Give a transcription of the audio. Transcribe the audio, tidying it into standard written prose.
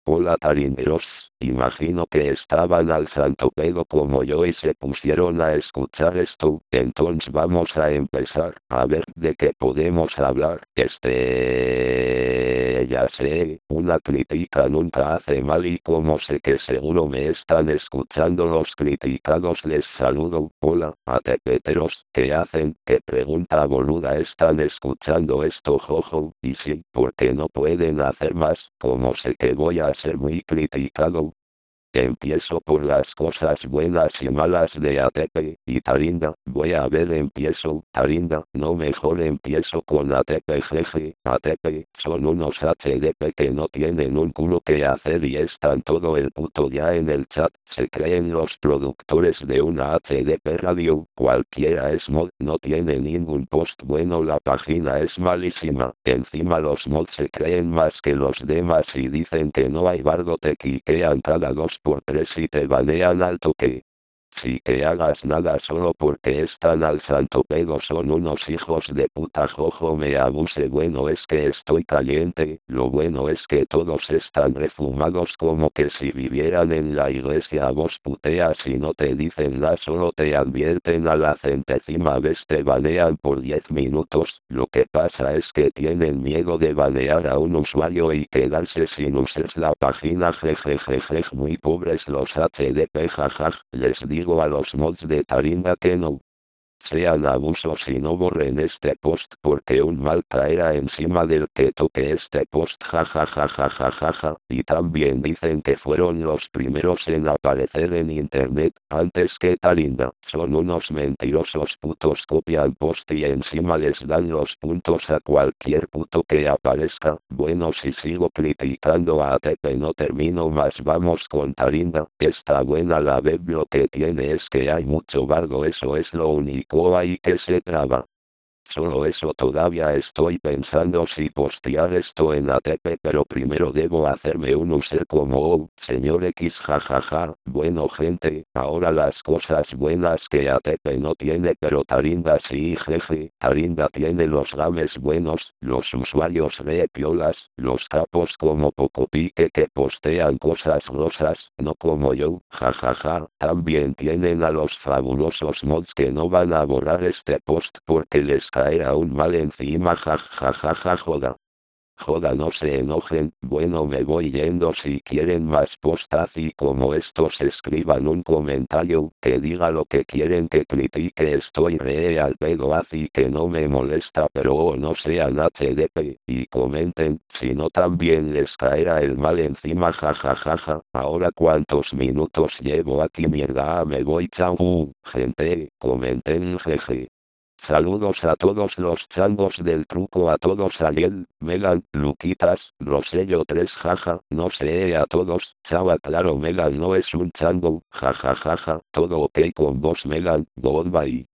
Hola tarinderos, imagino que estaban al santo pedo como yo y se pusieron a escuchar esto, entonces vamos a empezar, a ver de qué podemos hablar. Ya sé, una crítica nunca hace mal y como sé que seguro me están escuchando los criticados les saludo. Hola, atepeteros, ¿qué hacen? ¿Qué pregunta boluda están escuchando esto jojo? Y sí, porque no pueden hacer más, como sé que voy a ser muy criticado. Empiezo por las cosas buenas y malas de ATP y Tarinda. Voy a ver, empiezo, Tarinda, no, mejor empiezo con ATP. Jeje, ATP, son unos HDP que no tienen un culo que hacer y están todo el puto día en el chat. Se creen los productores de una HDP radio, cualquiera es mod, no tiene ningún post bueno, la página es malísima. Encima los mods se creen más que los demás y dicen que no hay bardo, te quiquean cada 2 por 3 y te banean al toque. Sí, que hagas nada solo porque están al santo pedo, son unos hijos de puta jojo, me abuse. Bueno, es que estoy caliente, lo bueno es que todos están refumados como que si vivieran en la iglesia. Vos puteas y no te dicen nada, solo te advierten a la centésima vez te banean por 10 minutos. Lo que pasa es que tienen miedo de banear a un usuario y quedarse sin usar la página. Jejejeje, muy pobres los HDP, jajaj. Les digo a los mods de Taringa que no sean abusos y no borren este post porque un mal caerá encima del que toque este post. Jajajajajajaja. Y también dicen que fueron los primeros en aparecer en internet, antes que Tarinda. Son unos mentirosos putos, copian post y encima les dan los puntos a cualquier puto que aparezca. Bueno, si sigo criticando a ATP no termino más, vamos con Tarinda. Está buena la web, lo que tiene es que hay mucho bardo, eso es lo único ahí que se traba. Solo eso, todavía estoy pensando si postear esto en ATP, pero primero debo hacerme un user como señor X, jajaja. Bueno gente, ahora las cosas buenas que ATP no tiene pero Tarinda sí, jeje. Tarinda tiene los games buenos, los usuarios re piolas, los capos como Pocopique que postean cosas rosas, no como yo, jajaja. También tienen a los fabulosos mods que no van a borrar este post porque les caer aún mal encima, jajajaja. Joda. Joda, no se enojen, bueno, me voy yendo. Si quieren más post así como estos, escriban un comentario que diga lo que quieren que critique, estoy re al pedo así que no me molesta, pero no sean HDP, y comenten, si no también les caerá el mal encima, jajajaja. Ahora cuántos minutos llevo aquí, mierda, me voy, chao, gente, comenten, jeje. Saludos a todos los changos del truco, a todos, Ariel, Megan, Luquitas, Rosello 3, jaja, no sé, a todos, chao. Claro, Megan no es un chango, jajajaja, todo ok con vos, Megan, goodbye.